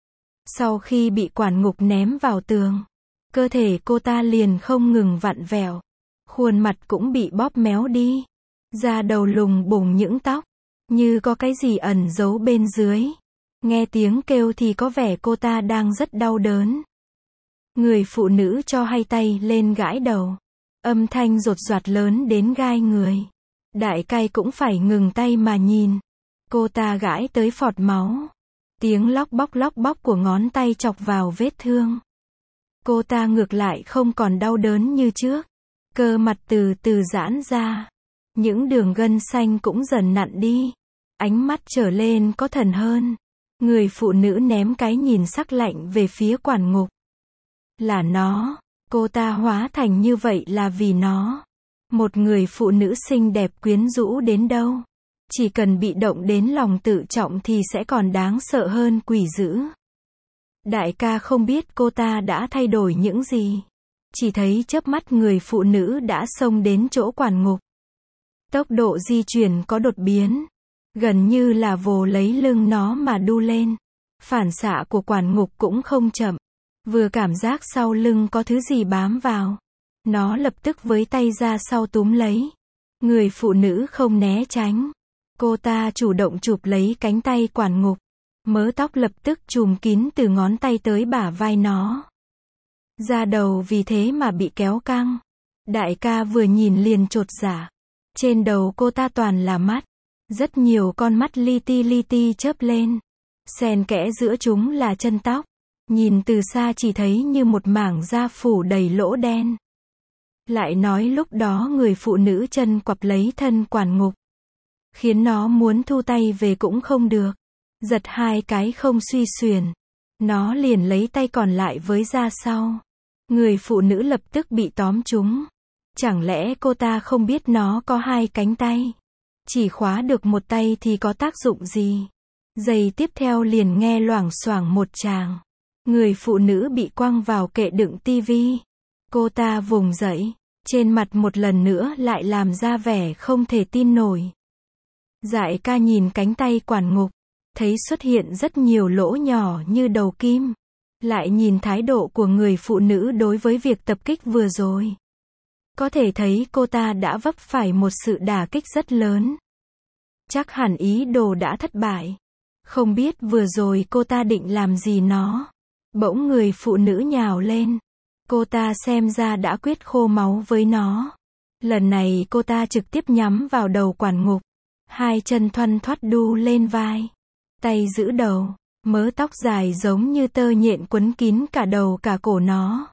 A: Sau khi bị Quản Ngục ném vào tường, cơ thể cô ta liền không ngừng vặn vẹo. Khuôn mặt cũng bị bóp méo đi. Da đầu lùng bùng những tóc. Như có cái gì ẩn giấu bên dưới. Nghe tiếng kêu thì có vẻ cô ta đang rất đau đớn. Người phụ nữ cho hai tay lên gãi đầu. Âm thanh rột rạt lớn đến gai người. Đại cai cũng phải ngừng tay mà nhìn. Cô ta gãi tới phọt máu. Tiếng lóc bóc của ngón tay chọc vào vết thương. Cô ta ngược lại không còn đau đớn như trước. Cơ mặt từ từ giãn ra. Những đường gân xanh cũng dần nặn đi. Ánh mắt trở lên có thần hơn. Người phụ nữ ném cái nhìn sắc lạnh về phía Quản Ngục. Là nó. Cô ta hóa thành như vậy là vì nó. Một người phụ nữ xinh đẹp quyến rũ đến đâu. Chỉ cần bị động đến lòng tự trọng thì sẽ còn đáng sợ hơn quỷ dữ. Đại ca không biết cô ta đã thay đổi những gì. Chỉ thấy chớp mắt người phụ nữ đã xông đến chỗ quản ngục. Tốc độ di chuyển có đột biến. Gần như là vồ lấy lưng nó mà đu lên. Phản xạ của quản ngục cũng không chậm. Vừa cảm giác sau lưng có thứ gì bám vào. Nó lập tức với tay ra sau túm lấy. Người phụ nữ không né tránh. Cô ta chủ động chụp lấy cánh tay quản ngục. Mớ tóc lập tức trùm kín từ ngón tay tới bả vai nó. Da đầu vì thế mà bị kéo căng. Đại ca vừa nhìn liền chột dạ. Trên đầu cô ta toàn là mắt. Rất nhiều con mắt li ti chớp lên. Xen kẽ giữa chúng là chân tóc. Nhìn từ xa chỉ thấy như một mảng da phủ đầy lỗ đen. Lại nói lúc đó người phụ nữ chân quặp lấy thân quản ngục. Khiến nó muốn thu tay về cũng không được. Giật hai cái không suy xuyển. Nó liền lấy tay còn lại với da sau. Người phụ nữ lập tức bị tóm trúng. Chẳng lẽ cô ta không biết nó có hai cánh tay? Chỉ khóa được một tay thì có tác dụng gì? Giây tiếp theo liền nghe loảng xoảng một tràng. Người phụ nữ bị quăng vào kệ đựng tivi. Cô ta vùng dậy. Trên mặt một lần nữa lại làm ra vẻ không thể tin nổi. Đại ca nhìn cánh tay quản ngục. Thấy xuất hiện rất nhiều lỗ nhỏ như đầu kim. Lại nhìn thái độ của người phụ nữ đối với việc tập kích vừa rồi. Có thể thấy cô ta đã vấp phải một sự đả kích rất lớn. Chắc hẳn ý đồ đã thất bại. Không biết vừa rồi cô ta định làm gì nó. Bỗng người phụ nữ nhào lên. Cô ta xem ra đã quyết khô máu với nó. Lần này cô ta trực tiếp nhắm vào đầu quản ngục. Hai chân thoăn thoắt đu lên vai. Tay giữ đầu. Mớ tóc dài giống như tơ nhện quấn kín cả đầu cả cổ nó.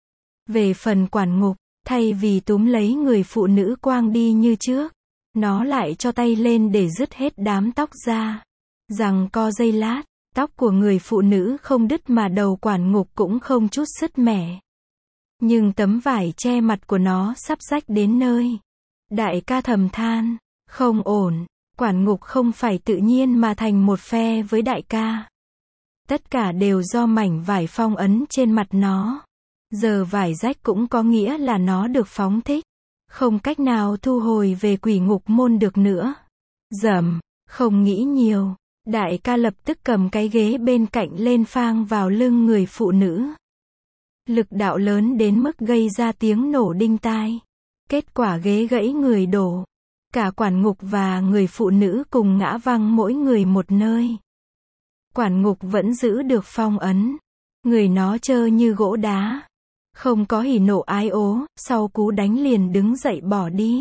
A: Về phần quản ngục, thay vì túm lấy người phụ nữ quang đi như trước, nó lại cho tay lên để dứt hết đám tóc ra. Giằng co giây lát, tóc của người phụ nữ không đứt mà đầu quản ngục cũng không chút sứt mẻ. Nhưng tấm vải che mặt của nó sắp rách đến nơi. Đại ca thầm than, không ổn, quản ngục không phải tự nhiên mà thành một phe với đại ca. Tất cả đều do mảnh vải phong ấn trên mặt nó. Giờ vải rách cũng có nghĩa là nó được phóng thích. Không cách nào thu hồi về quỷ ngục môn được nữa. Dầm, không nghĩ nhiều. Đại ca lập tức cầm cái ghế bên cạnh lên phang vào lưng người phụ nữ. Lực đạo lớn đến mức gây ra tiếng nổ đinh tai. Kết quả ghế gãy người đổ. Cả quản ngục và người phụ nữ cùng ngã văng mỗi người một nơi. Quản ngục vẫn giữ được phong ấn. Người nó trơ như gỗ đá. Không có hỉ nộ ái ố, sau cú đánh liền đứng dậy bỏ đi.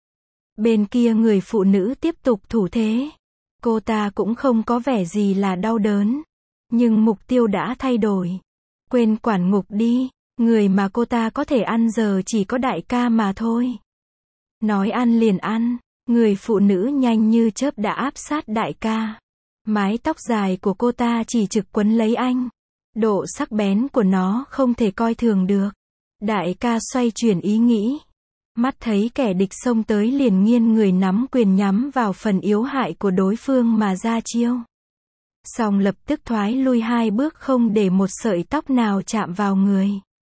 A: Bên kia người phụ nữ tiếp tục thủ thế. Cô ta cũng không có vẻ gì là đau đớn. Nhưng mục tiêu đã thay đổi. Quên quản ngục đi, người mà cô ta có thể ăn giờ chỉ có đại ca mà thôi. Nói ăn liền ăn, người phụ nữ nhanh như chớp đã áp sát đại ca. Mái tóc dài của cô ta chỉ trực quấn lấy anh. Độ sắc bén của nó không thể coi thường được. Đại ca xoay chuyển ý nghĩ. Mắt thấy kẻ địch xông tới liền nghiêng người nắm quyền nhắm vào phần yếu hại của đối phương mà ra chiêu. Xong lập tức thoái lui hai bước không để một sợi tóc nào chạm vào người.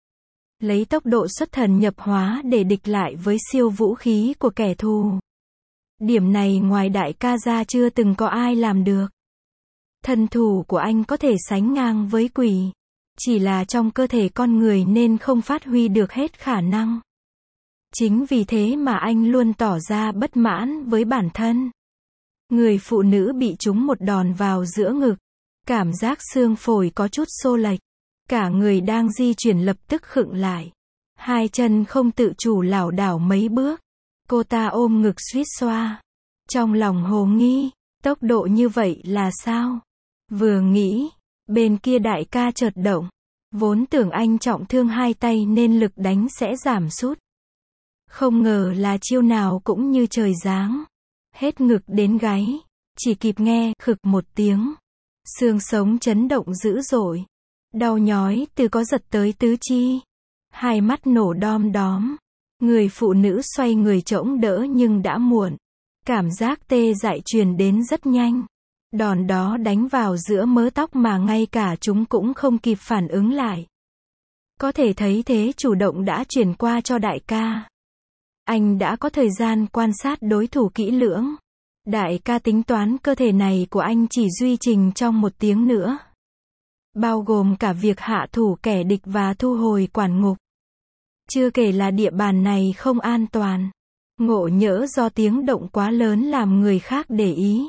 A: Lấy tốc độ xuất thần nhập hóa để địch lại với siêu vũ khí của kẻ thù. Điểm này ngoài đại ca ra chưa từng có ai làm được. Thân thủ của anh có thể sánh ngang với quỷ. Chỉ là trong cơ thể con người nên không phát huy được hết khả năng. Chính vì thế mà anh luôn tỏ ra bất mãn với bản thân. Người phụ nữ bị trúng một đòn vào giữa ngực. Cảm giác xương phổi có chút xô lệch. Cả người đang di chuyển lập tức khựng lại. Hai chân không tự chủ lảo đảo mấy bước. Cô ta ôm ngực suýt xoa. Trong lòng hồ nghi, tốc độ như vậy là sao? Vừa nghĩ, bên kia đại ca chợt động. Vốn tưởng anh trọng thương hai tay nên lực đánh sẽ giảm sút. Không ngờ là chiêu nào cũng như trời giáng. Hết ngực đến gáy. Chỉ kịp nghe khực một tiếng. Xương sống chấn động dữ dội. Đau nhói từ có giật tới tứ chi. Hai mắt nổ đom đóm. Người phụ nữ xoay người chỗng đỡ nhưng đã muộn. Cảm giác tê dại truyền đến rất nhanh. Đòn đó đánh vào giữa mớ tóc mà ngay cả chúng cũng không kịp phản ứng lại. Có thể thấy thế chủ động đã chuyển qua cho đại ca. Anh đã có thời gian quan sát đối thủ kỹ lưỡng. Đại ca tính toán cơ thể này của anh chỉ duy trì trong 1 tiếng nữa. Bao gồm cả việc hạ thủ kẻ địch và thu hồi quản ngục. Chưa kể là địa bàn này không an toàn. Ngộ nhỡ do tiếng động quá lớn làm người khác để ý.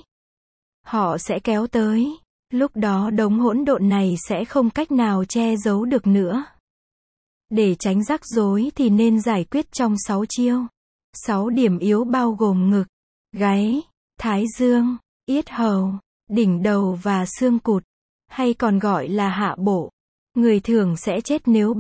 A: Họ sẽ kéo tới. Lúc đó đống hỗn độn này sẽ không cách nào che giấu được nữa. Để tránh rắc rối thì nên giải quyết trong 6 chiêu. 6 điểm yếu bao gồm ngực, gáy, thái dương, yết hầu, đỉnh đầu và xương cụt, hay còn gọi là hạ bộ. Người thường sẽ chết nếu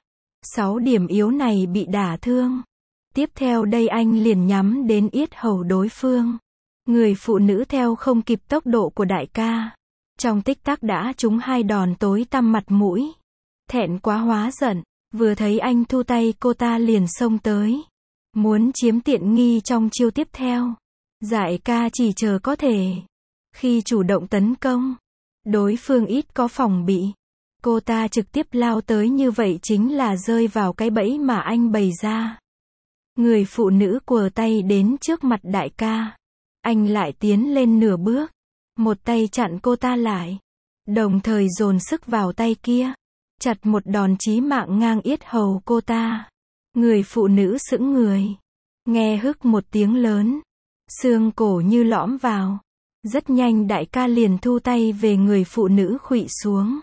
A: 6 điểm yếu này bị đả thương. Tiếp theo đây anh liền nhắm đến yết hầu đối phương. Người phụ nữ theo không kịp tốc độ của đại ca. Trong tích tắc đã trúng 2 đòn tối tăm mặt mũi. Thẹn quá hóa giận, vừa thấy anh thu tay cô ta liền xông tới. Muốn chiếm tiện nghi trong chiêu tiếp theo. Đại ca chỉ chờ có thể. Khi chủ động tấn công, đối phương ít có phòng bị. Cô ta trực tiếp lao tới như vậy chính là rơi vào cái bẫy mà anh bày ra. Người phụ nữ quờ tay đến trước mặt đại ca. Anh lại tiến lên nửa bước. Một tay chặn cô ta lại. Đồng thời dồn sức vào tay kia. Chặt một đòn chí mạng ngang yết hầu cô ta. Người phụ nữ sững người. Nghe hức một tiếng lớn. Xương cổ như lõm vào. Rất nhanh đại ca liền thu tay về người phụ nữ khuỵu xuống.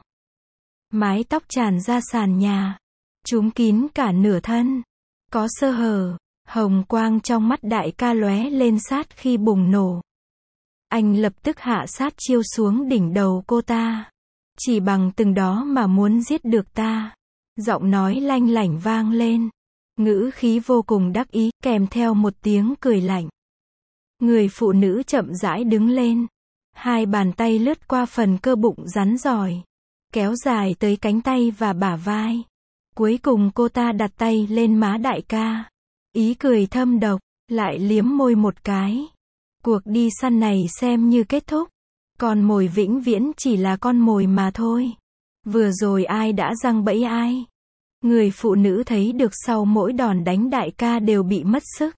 A: Mái tóc tràn ra sàn nhà. Trúm kín cả nửa thân. Có sơ hở. Hồng quang trong mắt đại ca lóe lên sát khi bùng nổ. Anh lập tức hạ sát chiêu xuống đỉnh đầu cô ta. Chỉ bằng từng đó mà muốn giết được ta. Giọng nói lanh lảnh vang lên. Ngữ khí vô cùng đắc ý, kèm theo một tiếng cười lạnh. Người phụ nữ chậm rãi đứng lên. 2 bàn tay lướt qua phần cơ bụng rắn rỏi. Kéo dài tới cánh tay và bả vai. Cuối cùng cô ta đặt tay lên má đại ca. Ý cười thâm độc, lại liếm môi một cái. Cuộc đi săn này xem như kết thúc. Con mồi vĩnh viễn chỉ là con mồi mà thôi. Vừa rồi ai đã giăng bẫy ai? Người phụ nữ thấy được sau mỗi đòn đánh đại ca đều bị mất sức.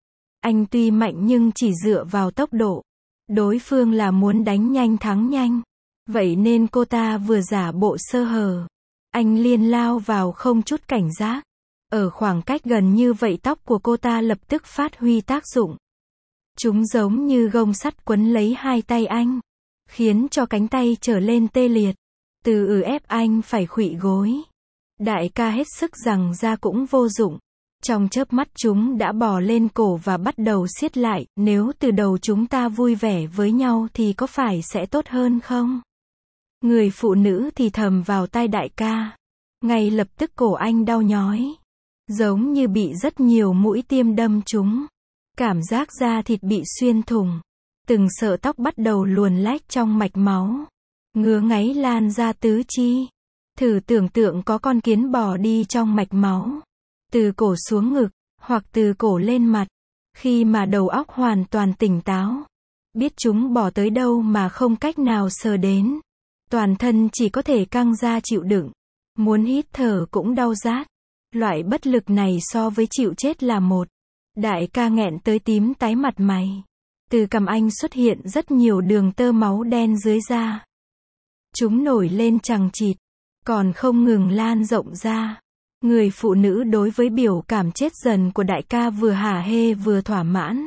A: Anh tuy mạnh nhưng chỉ dựa vào tốc độ. Đối phương là muốn đánh nhanh thắng nhanh. Vậy nên cô ta vừa giả bộ sơ hở. Anh liền lao vào không chút cảnh giác. Ở khoảng cách gần như vậy tóc của cô ta lập tức phát huy tác dụng. Chúng giống như gông sắt quấn lấy 2 tay anh. Khiến cho cánh tay trở lên tê liệt. Từ ép anh phải khuỵu gối. Đại ca hết sức rằng ra cũng vô dụng. Trong chớp mắt chúng đã bò lên cổ và bắt đầu siết lại. Nếu từ đầu chúng ta vui vẻ với nhau thì có phải sẽ tốt hơn không? Người phụ nữ thì thầm vào tai đại ca. Ngay lập tức cổ anh đau nhói. Giống như bị rất nhiều mũi tiêm đâm trúng. Cảm giác da thịt bị xuyên thủng. Từng sợi tóc bắt đầu luồn lách trong mạch máu. Ngứa ngáy lan ra tứ chi. Thử tưởng tượng có con kiến bò đi trong mạch máu. Từ cổ xuống ngực, hoặc từ cổ lên mặt. Khi mà đầu óc hoàn toàn tỉnh táo. Biết chúng bò tới đâu mà không cách nào sờ đến. Toàn thân chỉ có thể căng ra chịu đựng. Muốn hít thở cũng đau rát. Loại bất lực này so với chịu chết là một. Đại ca nghẹn tới tím tái mặt mày. Từ cằm anh xuất hiện rất nhiều đường tơ máu đen dưới da. Chúng nổi lên chằng chịt. Còn không ngừng lan rộng ra. Người phụ nữ đối với biểu cảm chết dần của đại ca vừa hả hê vừa thỏa mãn.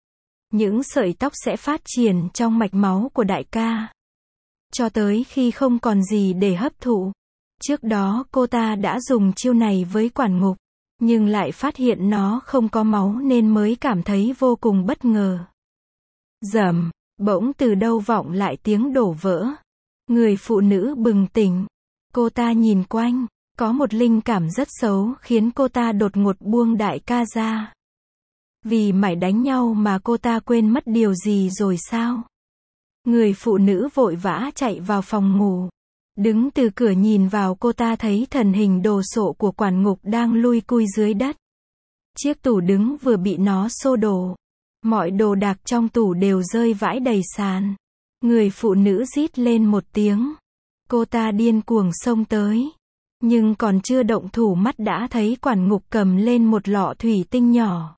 A: Những sợi tóc sẽ phát triển trong mạch máu của đại ca. Cho tới khi không còn gì để hấp thụ. Trước đó cô ta đã dùng chiêu này với quản ngục. Nhưng lại phát hiện nó không có máu nên mới cảm thấy vô cùng bất ngờ. Rầm, bỗng từ đâu vọng lại tiếng đổ vỡ. Người phụ nữ bừng tỉnh. Cô ta nhìn quanh. Có một linh cảm rất xấu khiến cô ta đột ngột buông đại ca ra. Vì mải đánh nhau mà cô ta quên mất điều gì rồi sao? Người phụ nữ vội vã chạy vào phòng ngủ. Đứng từ cửa nhìn vào cô ta thấy thần hình đồ sộ của quản ngục đang lui cui dưới đất. Chiếc tủ đứng vừa bị nó xô đổ. Mọi đồ đạc trong tủ đều rơi vãi đầy sàn. Người phụ nữ rít lên một tiếng. Cô ta điên cuồng xông tới. Nhưng còn chưa động thủ mắt đã thấy quản ngục cầm lên một lọ thủy tinh nhỏ.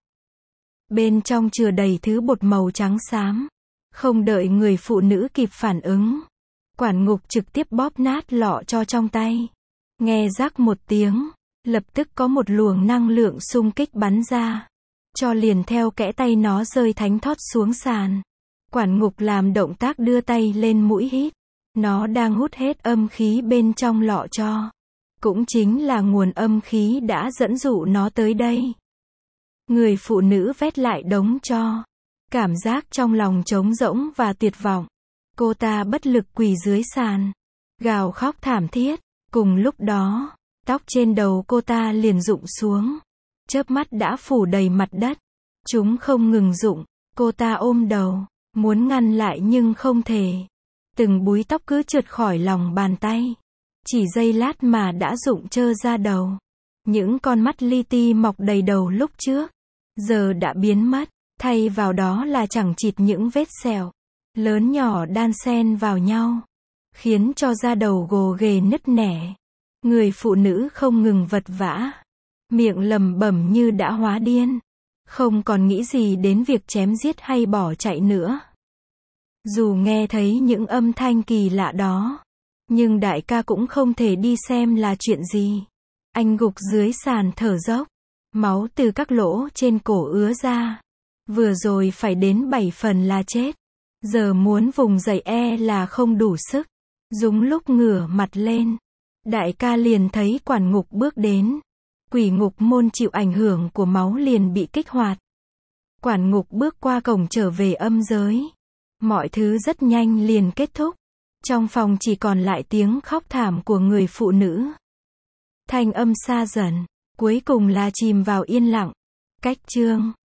A: Bên trong chứa đầy thứ bột màu trắng xám. Không đợi người phụ nữ kịp phản ứng. Quản ngục trực tiếp bóp nát lọ cho trong tay. Nghe rắc một tiếng. Lập tức có một luồng năng lượng xung kích bắn ra. Cho liền theo kẽ tay nó rơi thánh thót xuống sàn. Quản ngục làm động tác đưa tay lên mũi hít. Nó đang hút hết âm khí bên trong lọ cho. Cũng chính là nguồn âm khí đã dẫn dụ nó tới đây. Người phụ nữ vét lại đống tro. Cảm giác trong lòng trống rỗng và tuyệt vọng. Cô ta bất lực quỳ dưới sàn. Gào khóc thảm thiết. Cùng lúc đó, tóc trên đầu cô ta liền rụng xuống. Chớp mắt đã phủ đầy mặt đất. Chúng không ngừng rụng. Cô ta ôm đầu. Muốn ngăn lại nhưng không thể. Từng búi tóc cứ trượt khỏi lòng bàn tay. Chỉ giây lát mà đã rụng trơ ra đầu. Những con mắt li ti mọc đầy đầu lúc trước. Giờ đã biến mất. Thay vào đó là chẳng chịt những vết sẹo. Lớn nhỏ đan xen vào nhau. Khiến cho da đầu gồ ghề nứt nẻ. Người phụ nữ không ngừng vật vã. Miệng lẩm bẩm như đã hóa điên. Không còn nghĩ gì đến việc chém giết hay bỏ chạy nữa. Dù nghe thấy những âm thanh kỳ lạ đó. Nhưng đại ca cũng không thể đi xem là chuyện gì. Anh gục dưới sàn thở dốc. Máu từ các lỗ trên cổ ứa ra. Vừa rồi phải đến 7 phần là chết. Giờ muốn vùng dậy là không đủ sức. Đúng lúc ngửa mặt lên. Đại ca liền thấy quản ngục bước đến. Quỷ ngục môn chịu ảnh hưởng của máu liền bị kích hoạt. Quản ngục bước qua cổng trở về âm giới. Mọi thứ rất nhanh liền kết thúc. Trong phòng chỉ còn lại tiếng khóc thảm của người phụ nữ. Thanh âm xa dần. Cuối cùng là chìm vào yên lặng. Cách chương